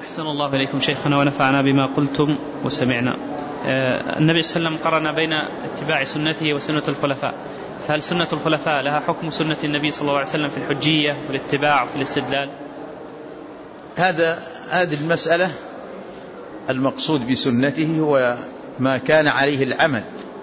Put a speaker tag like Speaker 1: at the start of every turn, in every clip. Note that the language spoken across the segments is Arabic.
Speaker 1: أحسن الله إليكم شيخنا ونفعنا بما قلتم وسمعنا. النبي صلى الله عليه وسلم قرن بين اتباع سنته وسنة الخلفاء، فهل سنة الخلفاء لها حكم سنة النبي صلى الله عليه وسلم في الحجية والاتباع وفي الاستدلال؟
Speaker 2: هذه المسألة المقصود بسنته هو ما كان عليه العمل،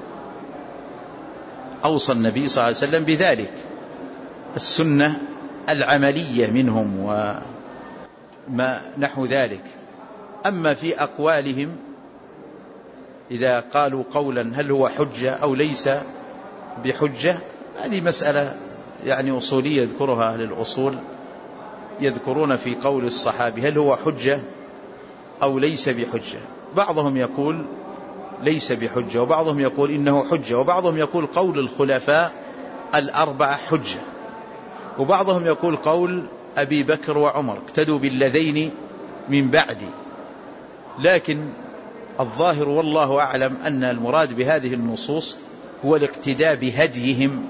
Speaker 2: أوصى النبي صلى الله عليه وسلم بذلك، السنة العملية منهم وما نحو ذلك. أما في أقوالهم إذا قالوا قولا هل هو حجة أو ليس بحجة، هذه مسألة يعني أصولية يذكرها أهل الأصول، يذكرون في قول الصحابي هل هو حجة أو ليس بحجة. بعضهم يقول ليس بحجة، وبعضهم يقول إنه حجة، وبعضهم يقول قول الخلفاء الأربعة حجة، وبعضهم يقول قول أبي بكر وعمر اقتدوا بالذين من بعدي. لكن الظاهر والله أعلم أن المراد بهذه النصوص هو الاقتداء بهديهم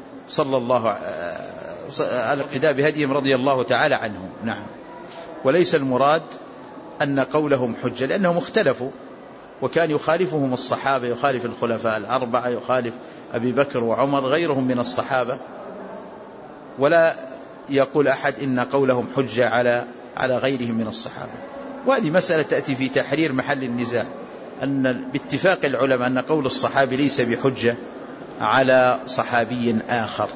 Speaker 2: الاقتداء بهديهم رضي الله تعالى عنهم. نعم، وليس المراد أن قولهم حجة، لأنهم اختلفوا وكان يخالفهم الصحابة، يخالف الخلفاء الأربعة، يخالف أبي بكر وعمر غيرهم من الصحابة، ولا يقول أحد إن قولهم حجة على غيرهم من الصحابة. وهذه مسألة تأتي في تحرير محل النزاع، أن باتفاق العلماء أن قول الصحابي ليس بحجة على صحابي آخر،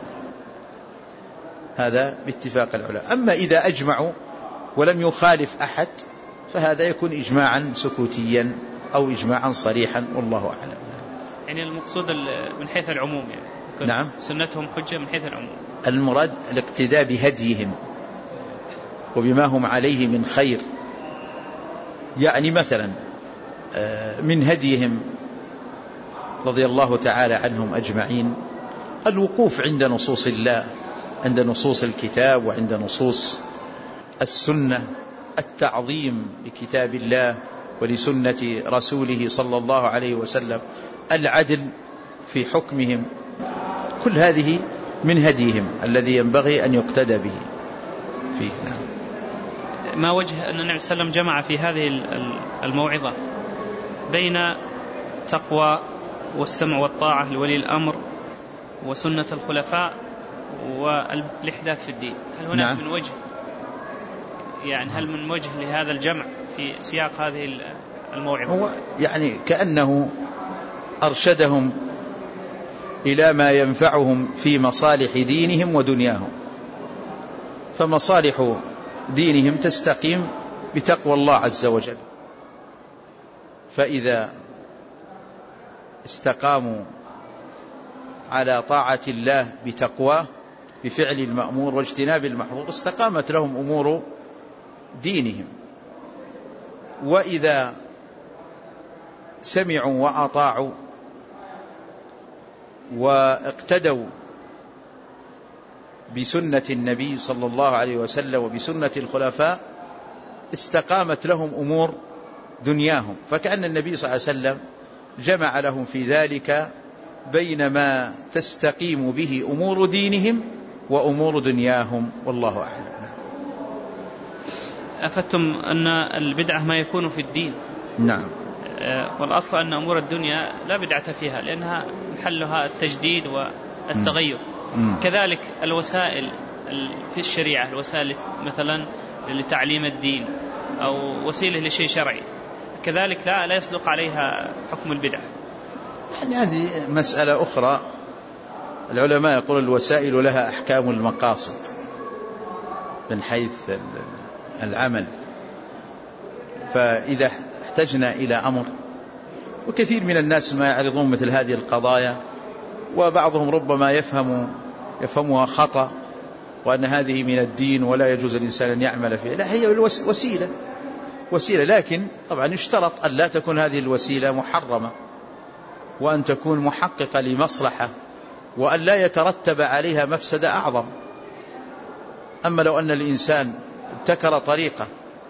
Speaker 2: هذا باتفاق العلماء. أما إذا أجمعوا ولم يخالف أحد فهذا يكون إجماعا سكوتيا أو إجماعا صريحا، والله أعلم.
Speaker 1: يعني المقصود من حيث العموم، يعني
Speaker 2: نعم،
Speaker 1: سنتهم حجة من حيث العموم،
Speaker 2: المراد الاقتداء بهديهم وبما هم عليه من خير. يعني مثلا من هديهم رضي الله تعالى عنهم أجمعين الوقوف عند نصوص الله، عند نصوص الكتاب وعند نصوص السنة، التعظيم لكتاب الله ولسنة رسوله صلى الله عليه وسلم، العدل في حكمهم، كل هذه من هديهم الذي ينبغي أن يقتدى به فيه. نعم.
Speaker 1: ما وجه أن النبي صلى الله عليه وسلم جمع في هذه الموعظة بين تقوى والسمع والطاعة لولي الأمر وسنة الخلفاء والإحداث في الدين؟ هل هناك
Speaker 2: نعم.
Speaker 1: من وجه، يعني هل من وجه لهذا الجمع في سياق هذه الموعظة؟
Speaker 2: هو يعني كأنه أرشدهم إلى ما ينفعهم في مصالح دينهم ودنياهم، فمصالح دينهم تستقيم بتقوى الله عز وجل، فإذا استقاموا على طاعة الله بتقواه بفعل المأمور واجتناب المحظور استقامت لهم أمور دينهم. وإذا سمعوا وأطاعوا واقتدوا بسنة النبي صلى الله عليه وسلم وبسنة الخلفاء استقامت لهم أمور دنياهم. فكأن النبي صلى الله عليه وسلم جمع لهم في ذلك بين ما تستقيم به أمور دينهم وأمور دنياهم، والله أعلم.
Speaker 1: أفتم أن البدعة ما يكون في الدين؟
Speaker 2: نعم.
Speaker 1: والأصل أن أمور الدنيا لا بدعة فيها لأنها محلها التجديد والتغير. كذلك الوسائل في الشريعة، الوسائل مثلا لتعليم الدين أو وسيلة لشيء شرعي، كذلك لا يصدق عليها حكم البدعة.
Speaker 2: يعني هذه مسألة أخرى. العلماء يقول الوسائل لها أحكام المقاصد من حيث العمل، فإذا احتجنا إلى أمر، وكثير من الناس ما يعرضون مثل هذه القضايا وبعضهم ربما يفهمها خطأ وأن هذه من الدين ولا يجوز الإنسان أن يعمل فيها، لا، هي وسيلة، لكن طبعا يشترط أن لا تكون هذه الوسيلة محرمة، وأن تكون محققة لمصلحة، وأن لا يترتب عليها مفسدة أعظم. أما لو أن الإنسان ابتكر طريقة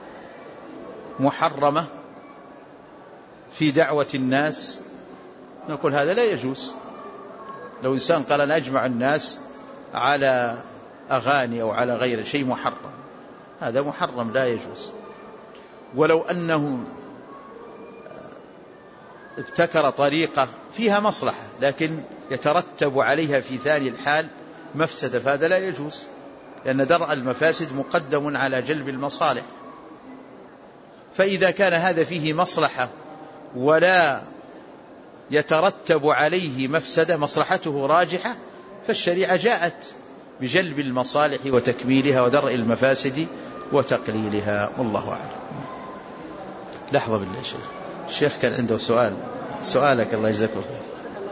Speaker 2: محرمة في دعوة الناس نقول هذا لا يجوز. لو إنسان قال أنا أجمع الناس على أغاني أو على غير شيء محرم، هذا محرم لا يجوز. ولو أنه ابتكر طريقة فيها مصلحة لكن يترتب عليها في ثاني الحال مفسدة، فهذا لا يجوز، لأن درء المفاسد مقدم على جلب المصالح. فإذا كان هذا فيه مصلحة ولا يترتب عليه مفسدة، مصلحته راجحة، فالشريعة جاءت بجلب المصالح وتكميلها ودرء المفاسد وتقليلها، والله أعلم. لحظة بالله يا شيخ، الشيخ كان عنده سؤالك الله يجزاك خير.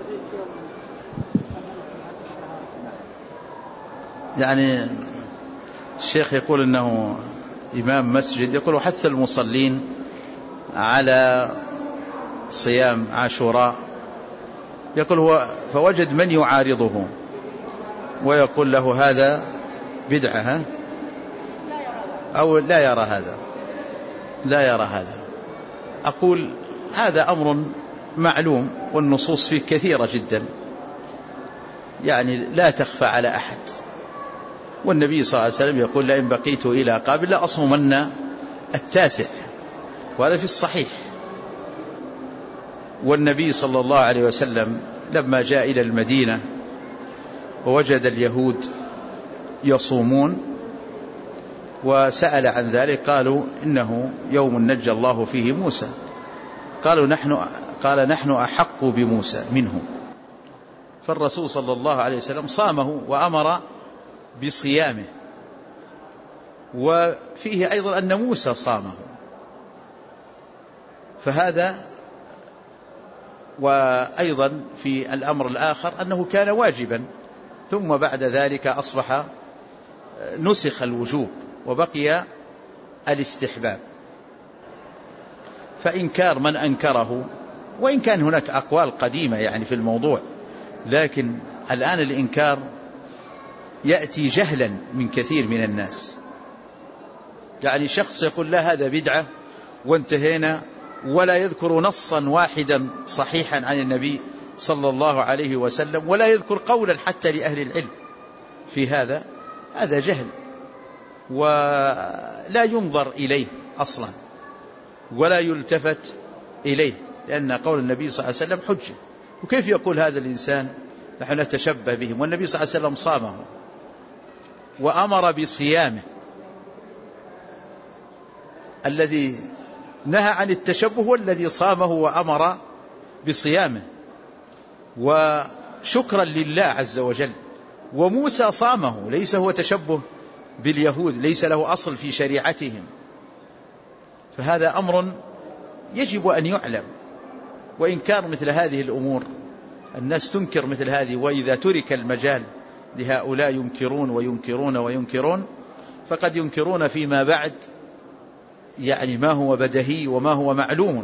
Speaker 2: يعني الشيخ يقول أنه إمام مسجد، يقول وحث المصلين على صيام عاشوراء، يقول هو فوجد من يعارضه ويقول له هذا بدعة، أو لا يرى هذا. أقول هذا أمر معلوم والنصوص فيه كثيرة جدا، يعني لا تخفى على أحد. والنبي صلى الله عليه وسلم يقول لئن بقيت إلى قابل لأصومن 9، وهذا في الصحيح. والنبي صلى الله عليه وسلم لما جاء إلى المدينة ووجد اليهود يصومون وسأل عن ذلك، قالوا إنه يوم نجى الله فيه موسى، قال نحن أحق بموسى منهم. فالرسول صلى الله عليه وسلم صامه وأمر بصيامه، وفيه أيضا أن موسى صامه، فهذا. وأيضا في الأمر الآخر أنه كان واجبا، ثم بعد ذلك أصبح نسخ الوجوب وبقي الاستحباب. فإنكار من أنكره، وإن كان هناك أقوال قديمة يعني في الموضوع، لكن الآن الإنكار يأتي جهلا من كثير من الناس. يعني شخص يقول لا هذا بدعة وانتهينا، ولا يذكر نصا واحدا صحيحا عن النبي صلى الله عليه وسلم، ولا يذكر قولا حتى لأهل العلم في هذا جهل، ولا ينظر إليه أصلا ولا يلتفت إليه، لأن قول النبي صلى الله عليه وسلم حجة. وكيف يقول هذا الإنسان نحن نتشبه بهم؟ والنبي صلى الله عليه وسلم صامه وأمر بصيامه. الذي نهى عن التشبه والذي صامه وأمر بصيامه، وشكرا لله عز وجل. وموسى صامه، ليس هو تشبه باليهود، ليس له أصل في شريعتهم، فهذا أمر يجب أن يعلم. وإنكار مثل هذه الأمور، الناس تنكر مثل هذه، وإذا ترك المجال لهؤلاء ينكرون وينكرون وينكرون، فقد ينكرون فيما بعد يعني ما هو بديهي وما هو معلوم.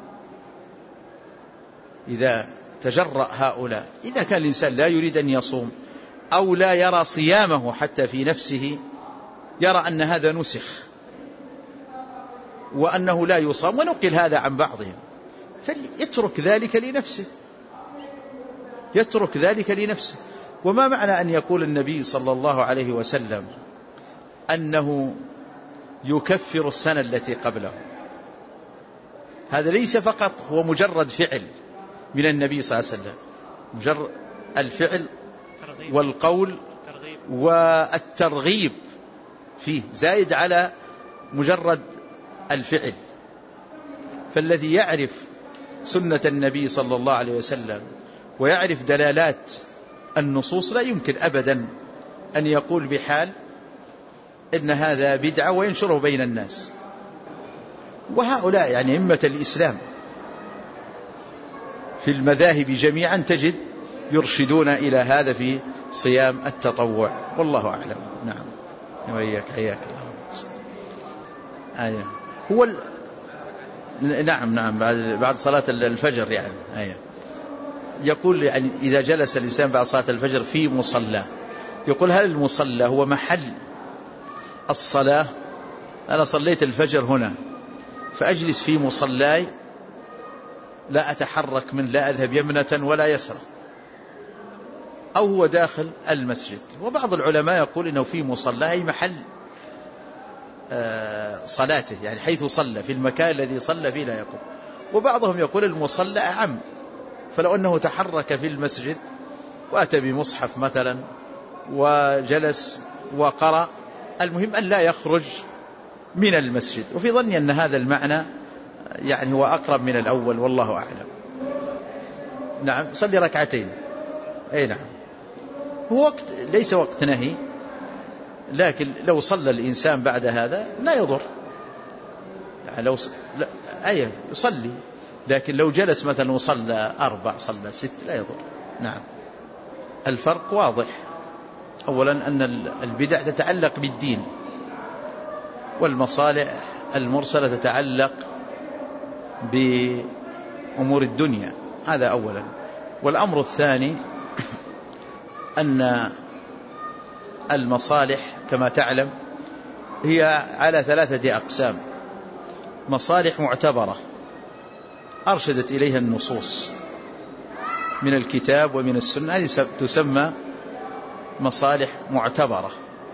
Speaker 2: إذا تجرأ هؤلاء، إذا كان الإنسان لا يريد أن يصوم أو لا يرى صيامه حتى في نفسه، يرى أن هذا نسخ وأنه لا يصام، ونقل هذا عن بعضهم، فليترك ذلك لنفسه، يترك ذلك لنفسه. وما معنى أن يقول النبي صلى الله عليه وسلم أنه يكفر السنة التي قبله؟ هذا ليس فقط هو مجرد فعل من النبي صلى الله عليه وسلم، مجرد الفعل والقول والترغيب فيه زائد على مجرد الفعل. فالذي يعرف سنة النبي صلى الله عليه وسلم ويعرف دلالات النصوص لا يمكن أبدا أن يقول بحال إن هذا بدعة وينشره بين الناس. وهؤلاء يعني أئمة الإسلام في المذاهب جميعا تجد يرشدون إلى هذا في صيام التطوع، والله أعلم. نعم وإياك حياك الله. هو نعم بعد صلاة الفجر يعني يقول يعني إذا جلس الإنسان بعد صلاة الفجر في مصلى، يقول هل المصلى هو محل الصلاة؟ أنا صليت الفجر هنا فأجلس في مصلاي لا أتحرك منه، لا أذهب يمنة ولا يسرى، أو هو داخل المسجد. وبعض العلماء يقول إنه في مصلى أي محل صلاته، يعني حيث صلى في المكان الذي صلى فيه لا يقوم. وبعضهم يقول المصلى أعم، فلو أنه تحرك في المسجد وأتى بمصحف مثلا وجلس وقرأ، المهم أن لا يخرج من المسجد. وفي ظني أن هذا المعنى يعني هو أقرب من الأول، والله أعلم. نعم، صلي ركعتين، أي نعم، هو وقت ليس وقت نهي، لكن لو صلى الإنسان بعد هذا لا يضر، يعني لو يصلي، لكن لو جلس مثلا وصلى 4 صلى 6 لا يضر. نعم. الفرق واضح. أولا أن البدع تتعلق بالدين، والمصالح المرسلة تتعلق بأمور الدنيا، هذا أولا. والأمر الثاني أن المصالح كما تعلم هي على 3 أقسام: مصالح معتبرة أرشدت إليها النصوص من الكتاب ومن السنة، هذه تسمى مصالح معتبرة.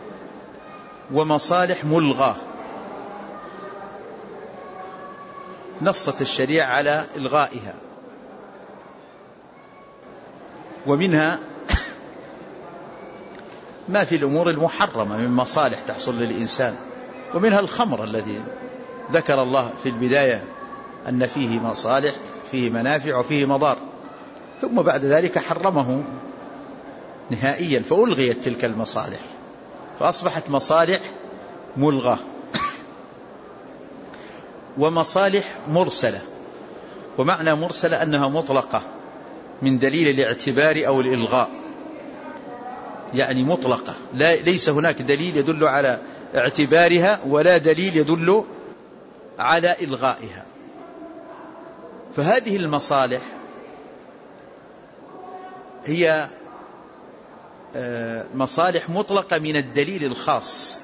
Speaker 2: ومصالح ملغاة نصت الشريعة على إلغائها، ومنها ما في الأمور المحرمة من مصالح تحصل للإنسان، ومنها الخمر الذي ذكر الله في البداية أن فيه مصالح، فيه منافع وفيه مضار، ثم بعد ذلك حرمه نهائيا، فألغيت تلك المصالح فأصبحت مصالح ملغاة. ومصالح مرسلة، ومعنى مرسلة أنها مطلقة من دليل الاعتبار أو الإلغاء، يعني مطلقة، ليس هناك دليل يدل على اعتبارها ولا دليل يدل على إلغائها. فهذه المصالح هي مصالح مطلقة من الدليل الخاص،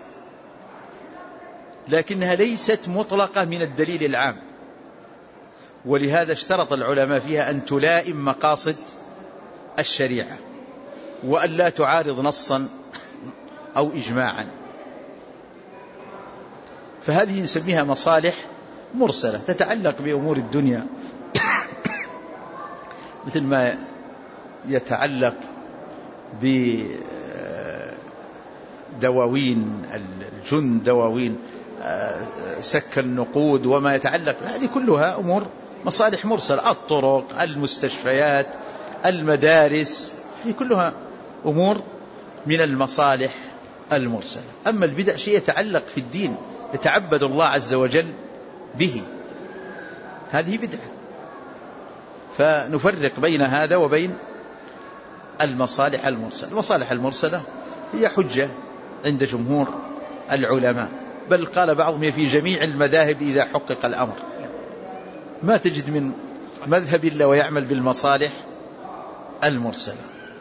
Speaker 2: لكنها ليست مطلقة من الدليل العام، ولهذا اشترط العلماء فيها أن تلائم مقاصد الشريعة، وأن لا تعارض نصا أو إجماعا. فهذه نسميها مصالح مرسلة تتعلق بأمور الدنيا، مثل ما يتعلق بدواوين الجند، دواوين سك النقود، وما يتعلق، هذه كلها أمور مصالح مرسلة. الطرق، المستشفيات، المدارس، هذه كلها أمور من المصالح المرسلة. أما البدع شيء يتعلق في الدين، يتعبد الله عز وجل به، هذه بدعة. فنفرق بين هذا وبين المصالح المرسلة. المصالح المرسلة هي حجة عند جمهور العلماء، بل قال بعضهم في جميع المذاهب إذا حقق الأمر، ما تجد من مذهب إلا ويعمل بالمصالح المرسلة.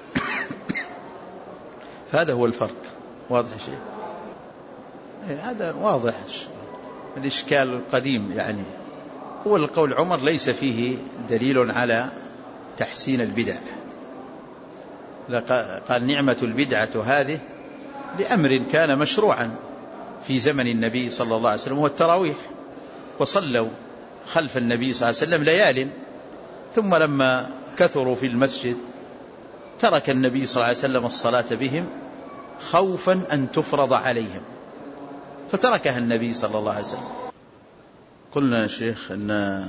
Speaker 2: فهذا هو الفرق. واضح شيء؟ هذا واضح. الإشكال القديم يعني هو القول عمر ليس فيه دليل على تحسين البدع، قال نعمة البدعة هذه لأمر كان مشروعا في زمن النبي صلى الله عليه وسلم، وهو التراويح، وصلوا خلف النبي صلى الله عليه وسلم ليال، ثم لما كثروا في المسجد ترك النبي صلى الله عليه وسلم الصلاة بهم خوفا أن تفرض عليهم، فتركها النبي صلى الله عليه وسلم. قلنا يا شيخ أن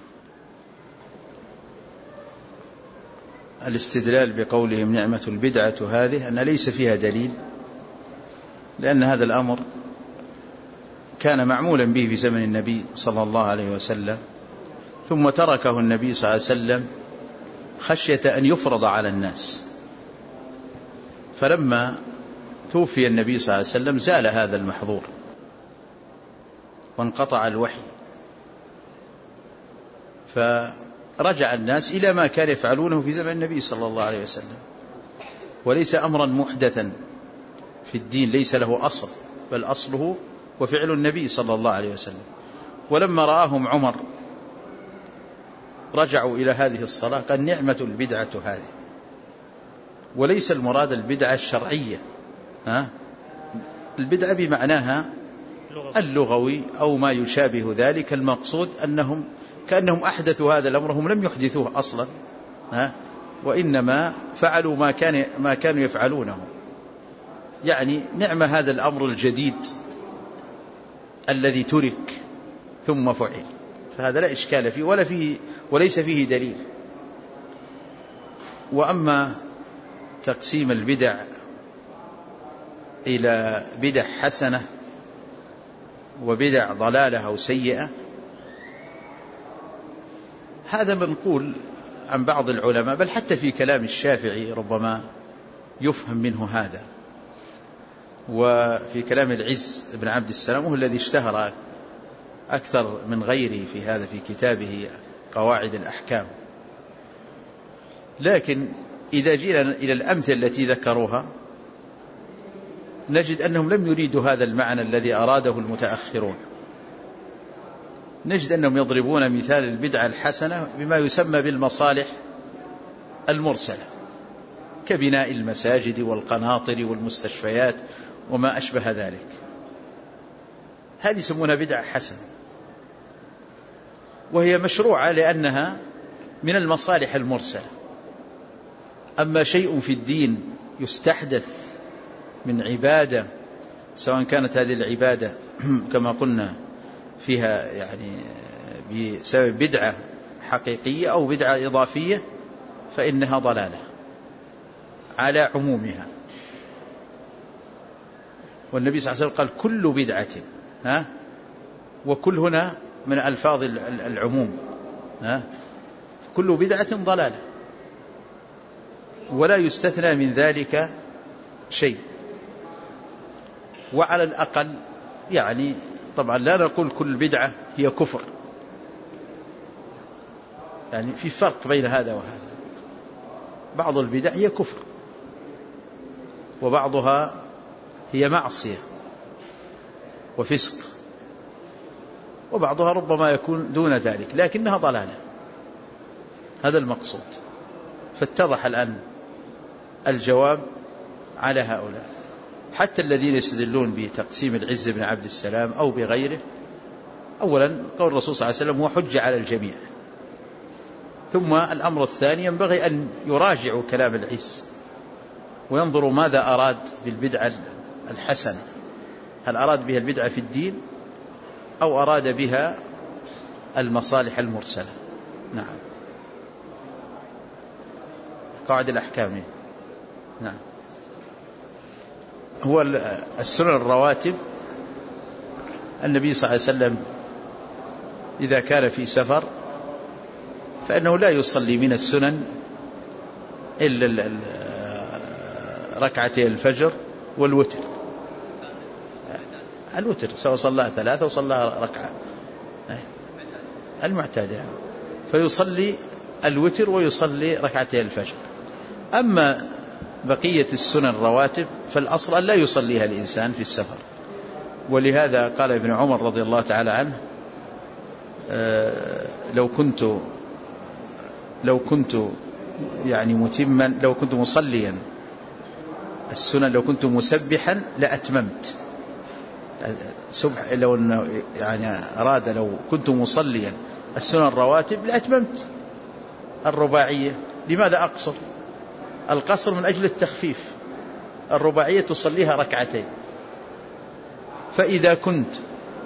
Speaker 2: الاستدلال بقولهم نعمة البدعة هذه أن ليس فيها دليل، لأن هذا الأمر كان معمولا به في زمن النبي صلى الله عليه وسلم، ثم تركه النبي صلى الله عليه وسلم خشية أن يفرض على الناس، فلما توفي النبي صلى الله عليه وسلم زال هذا المحظور وانقطع الوحي، فرجع الناس إلى ما كان يفعلونه في زمن النبي صلى الله عليه وسلم، وليس أمرا محدثا في الدين، ليس له أصل، بل أصله وفعل النبي صلى الله عليه وسلم. ولما رآهم عمر رجعوا إلى هذه الصلاة قال نعمة البدعة هذه، وليس المراد البدعة الشرعية، البدعة بمعناها اللغوي أو ما يشابه ذلك. المقصود أنهم كأنهم أحدثوا هذا الأمر، هم لم يحدثوه أصلا، وإنما فعلوا ما كانوا يفعلونه. يعني نعم هذا الأمر الجديد الذي ترك ثم فعل، فهذا لا إشكال فيه وليس فيه دليل. وأما تقسيم البدع إلى بدع حسنة وبدع ضلالة أو سيئة، هذا منقول عن بعض العلماء، بل حتى في كلام الشافعي ربما يفهم منه هذا، وفي كلام العز بن عبد السلام وهو الذي اشتهر أكثر من غيره في هذا في كتابه قواعد الأحكام. لكن إذا جينا إلى الأمثلة التي ذكروها نجد أنهم لم يريدوا هذا المعنى الذي أراده المتأخرون. نجد أنهم يضربون مثال البدعة الحسنة بما يسمى بالمصالح المرسلة، كبناء المساجد والقناطر والمستشفيات وما أشبه ذلك، هذه يسمونها بدعة حسنة، وهي مشروعة لأنها من المصالح المرسلة. أما شيء في الدين يستحدث من عبادة، سواء كانت هذه العبادة كما قلنا فيها يعني بسبب بدعة حقيقية أو بدعة إضافية، فإنها ضلالة على عمومها. والنبي صلى الله عليه وسلم قال كل بدعة، وكل هنا من ألفاظ العموم، كل بدعة ضلالة، ولا يستثنى من ذلك شيء. وعلى الأقل يعني طبعا لا نقول كل بدعة هي كفر، يعني في فرق بين هذا وهذا. بعض البدع هي كفر، وبعضها هي معصية وفسق، وبعضها ربما يكون دون ذلك لكنها ضلالة. هذا المقصود. فاتضح الآن الجواب على هؤلاء، حتى الذين يستدلون بتقسيم العز بن عبد السلام أو بغيره. أولا قول الرسول صلى الله عليه وسلم هو حجة على الجميع، ثم الأمر الثاني ينبغي أن يراجعوا كلام العز وينظروا ماذا أراد بالبدعة الحسنة، هل أراد بها البدعة في الدين أو أراد بها المصالح المرسلة. نعم. قواعد الأحكام. نعم. هو السنن الرواتب، النبي صلى الله عليه وسلم إذا كان في سفر فإنه لا يصلي من السنن إلا ركعتي الفجر والوتر. الوتر سواء صلى 3 وصلى ركعة المعتاد يعني. فيصلي الوتر ويصلي ركعتي الفجر. أما بقية السنن الرواتب فالأصل أن لا يصليها الإنسان في السفر. ولهذا قال ابن عمر رضي الله تعالى عنه لو كنت يعني متما، لو كنت مصليا السنن، لو كنت مسبحا لأتممت. لو يعني أراد لو كنت مصليا السنن الرواتب لأتممت الرباعية. لماذا أقصر؟ القصر من أجل التخفيف، الرباعية تصليها ركعتين. فإذا كنت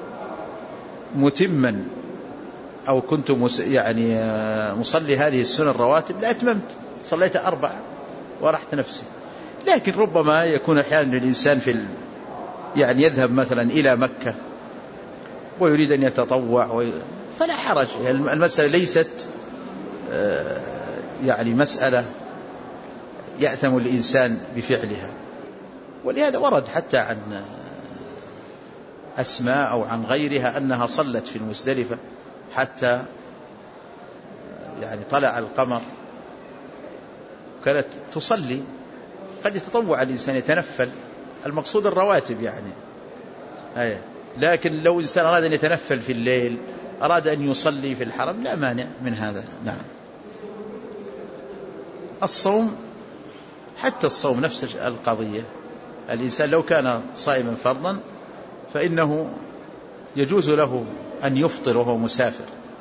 Speaker 2: متما أو كنت يعني مصلي هذه السنن الرواتب لأتممت، صليت 4 ورحت نفسي. لكن ربما يكون أحيانا الإنسان يعني يذهب مثلا إلى مكة ويريد أن يتطوع فلا حرج. المسألة ليست يعني مسألة يأثم الإنسان بفعلها. ولهذا ورد حتى عن أسماء أو عن غيرها أنها صلت في المزدلفة حتى يعني طلع القمر، كانت تصلي. قد يتطوع الإنسان يتنفل، المقصود الرواتب يعني. لكن لو إنسان أراد أن يتنفل في الليل، أراد أن يصلي في الحرم، لا مانع من هذا. نعم. الصوم، حتى الصوم نفس القضية. الإنسان لو كان صائما فرضا فإنه يجوز له أن يفطر وهو مسافر.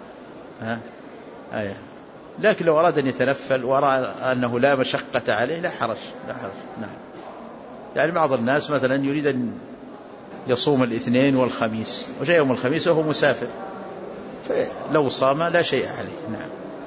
Speaker 2: لكن لو أراد أن يتنفل ورأى أنه لا مشقة عليه لا حرج. نعم. يعني بعض الناس مثلا يريد أن يصوم الاثنين والخميس وجاء يوم الخميس وهو مسافر، فلو صام لا شيء عليه.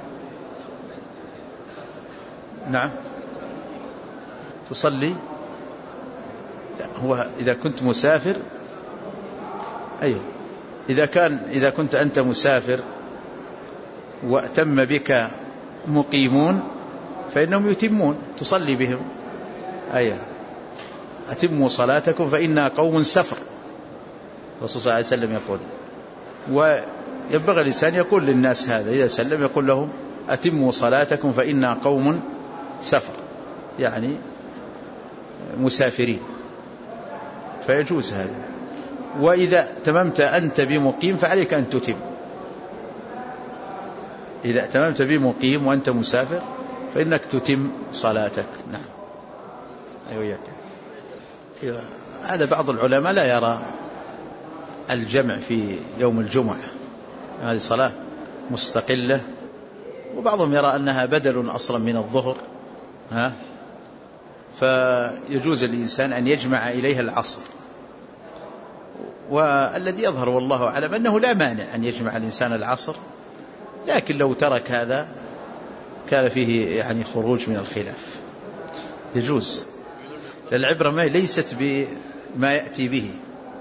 Speaker 2: نعم. تصلي؟ لا، هو إذا كنت مسافر، أيوه، إذا كنت أنت مسافر وأتم بك مقيمون فإنهم يتمون، تصلي بهم. أيوه، أتموا صلاتكم فإنا قوم سفر، الرسول صلى الله عليه وسلم يقول. وينبغي الإنسان يقول للناس هذا إذا سلم، يقول لهم أتموا صلاتكم فإنا قوم سفر، يعني مسافرين، فيجوز هذا. وإذا تممت أنت بمقيم فعليك أن تتم. إذا تممت بمقيم وأنت مسافر فإنك تتم صلاتك. نعم. أيوة. هذا بعض العلماء لا يرى الجمع في يوم الجمعة، هذه صلاة مستقلة، وبعضهم يرى أنها بدل أصلا من الظهر، فيجوز الإنسان أن يجمع إليها العصر. والذي يظهر والله أعلم أنه لا مانع أن يجمع الإنسان العصر، لكن لو ترك هذا كان فيه يعني خروج من الخلاف. يجوز. العبرة ليست بما يأتي به.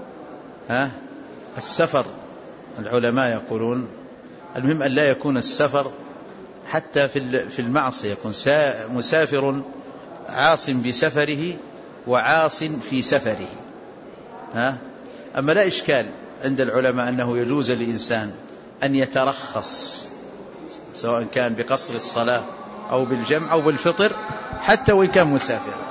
Speaker 2: السفر العلماء يقولون المهم أن لا يكون السفر حتى في المعصية، يكون مسافر عاص بسفره وعاص في سفره. أما لا إشكال عند العلماء أنه يجوز للإنسان أن يترخص سواء كان بقصر الصلاة أو بالجمع أو بالفطر حتى وإن كان مسافر.